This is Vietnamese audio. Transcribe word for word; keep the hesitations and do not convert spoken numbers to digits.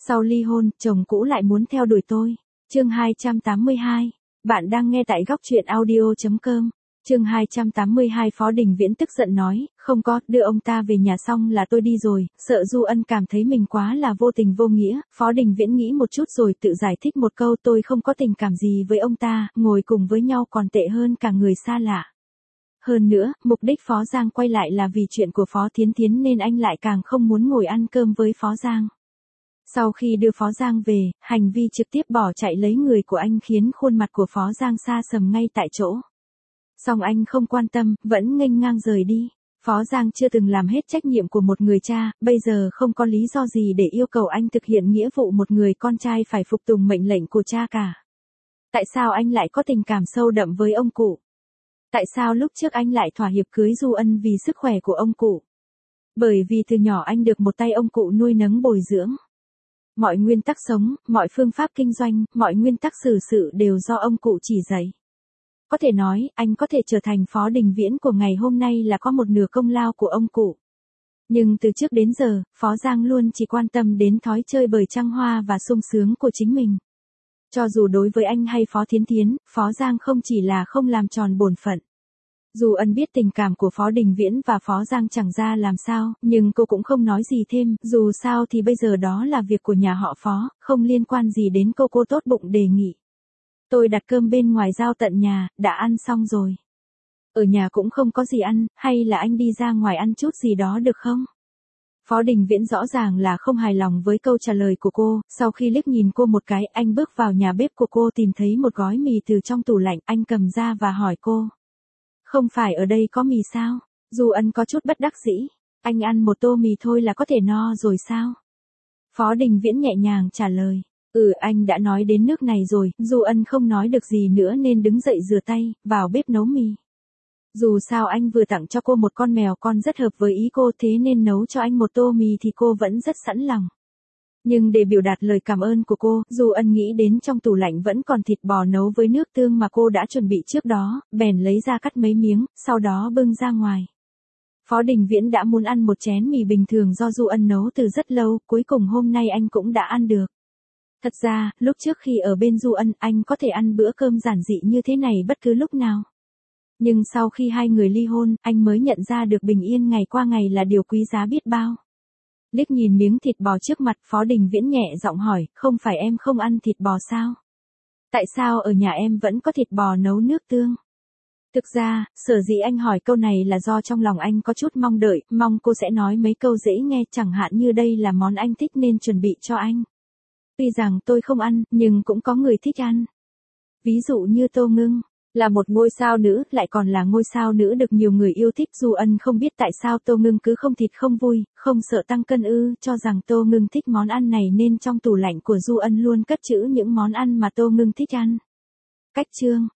Sau ly hôn, chồng cũ lại muốn theo đuổi tôi. Chương hai trăm tám mươi hai. Bạn đang nghe tại góc truyện audio chấm com. Chương hai trăm tám mươi hai. Phó Đình Viễn tức giận nói, không có, đưa ông ta về nhà xong là tôi đi rồi. Sợ Du Ân cảm thấy mình quá là vô tình vô nghĩa. Phó Đình Viễn nghĩ một chút rồi tự giải thích một câu, tôi không có tình cảm gì với ông ta, ngồi cùng với nhau còn tệ hơn cả người xa lạ. Hơn nữa, mục đích Phó Giang quay lại là vì chuyện của Phó Thiến Thiến nên anh lại càng không muốn ngồi ăn cơm với Phó Giang. Sau khi đưa Phó Giang về, hành vi trực tiếp bỏ chạy lấy người của anh khiến khuôn mặt của Phó Giang sa sầm ngay tại chỗ. Song anh không quan tâm, vẫn nghênh ngang rời đi. Phó Giang chưa từng làm hết trách nhiệm của một người cha, bây giờ không có lý do gì để yêu cầu anh thực hiện nghĩa vụ một người con trai phải phục tùng mệnh lệnh của cha cả. Tại sao anh lại có tình cảm sâu đậm với ông cụ? Tại sao lúc trước anh lại thỏa hiệp cưới Du Ân vì sức khỏe của ông cụ? Bởi vì từ nhỏ anh được một tay ông cụ nuôi nấng bồi dưỡng. Mọi nguyên tắc sống, mọi phương pháp kinh doanh, mọi nguyên tắc xử sự đều do ông cụ chỉ dạy. Có thể nói, anh có thể trở thành Phó Đình Viễn của ngày hôm nay là có một nửa công lao của ông cụ. Nhưng từ trước đến giờ, Phó Giang luôn chỉ quan tâm đến thói chơi bời trăng hoa và sung sướng của chính mình. Cho dù đối với anh hay Phó Thiến Thiến, Phó Giang không chỉ là không làm tròn bổn phận. Dù Ân biết tình cảm của Phó Đình Viễn và Phó Giang chẳng ra làm sao, nhưng cô cũng không nói gì thêm, dù sao thì bây giờ đó là việc của nhà họ Phó, không liên quan gì đến cô. Cô tốt bụng đề nghị. Tôi đặt cơm bên ngoài giao tận nhà, đã ăn xong rồi. Ở nhà cũng không có gì ăn, hay là anh đi ra ngoài ăn chút gì đó được không? Phó Đình Viễn rõ ràng là không hài lòng với câu trả lời của cô, sau khi liếc nhìn cô một cái, anh bước vào nhà bếp của cô tìm thấy một gói mì từ trong tủ lạnh, anh cầm ra và hỏi cô. Không phải ở đây có mì sao? Du Ân có chút bất đắc dĩ. Anh ăn một tô mì thôi là có thể no rồi sao? Phó Đình Viễn nhẹ nhàng trả lời. Ừ, anh đã nói đến nước này rồi. Du Ân không nói được gì nữa nên đứng dậy rửa tay, vào bếp nấu mì. Dù sao anh vừa tặng cho cô một con mèo con rất hợp với ý cô, thế nên nấu cho anh một tô mì thì cô vẫn rất sẵn lòng. Nhưng để biểu đạt lời cảm ơn của cô, Du Ân nghĩ đến trong tủ lạnh vẫn còn thịt bò nấu với nước tương mà cô đã chuẩn bị trước đó, bèn lấy ra cắt mấy miếng, sau đó bưng ra ngoài. Phó Đình Viễn đã muốn ăn một chén mì bình thường do Du Ân nấu từ rất lâu, cuối cùng hôm nay anh cũng đã ăn được. Thật ra, lúc trước khi ở bên Du Ân, anh có thể ăn bữa cơm giản dị như thế này bất cứ lúc nào. Nhưng sau khi hai người ly hôn, anh mới nhận ra được bình yên ngày qua ngày là điều quý giá biết bao. Liếc nhìn miếng thịt bò trước mặt, Phó Đình Viễn nhẹ giọng hỏi, không phải em không ăn thịt bò sao? Tại sao ở nhà em vẫn có thịt bò nấu nước tương? Thực ra, sở dĩ anh hỏi câu này là do trong lòng anh có chút mong đợi, mong cô sẽ nói mấy câu dễ nghe, chẳng hạn như đây là món anh thích nên chuẩn bị cho anh. Tuy rằng tôi không ăn, nhưng cũng có người thích ăn. Ví dụ như Tô Ngưng. Là một ngôi sao nữ, lại còn là ngôi sao nữ được nhiều người yêu thích. Du Ân không biết tại sao Tô Ngưng cứ không thịt không vui, không sợ tăng cân ư, cho rằng Tô Ngưng thích món ăn này nên trong tủ lạnh của Du Ân luôn cất trữ những món ăn mà Tô Ngưng thích ăn. Cách chương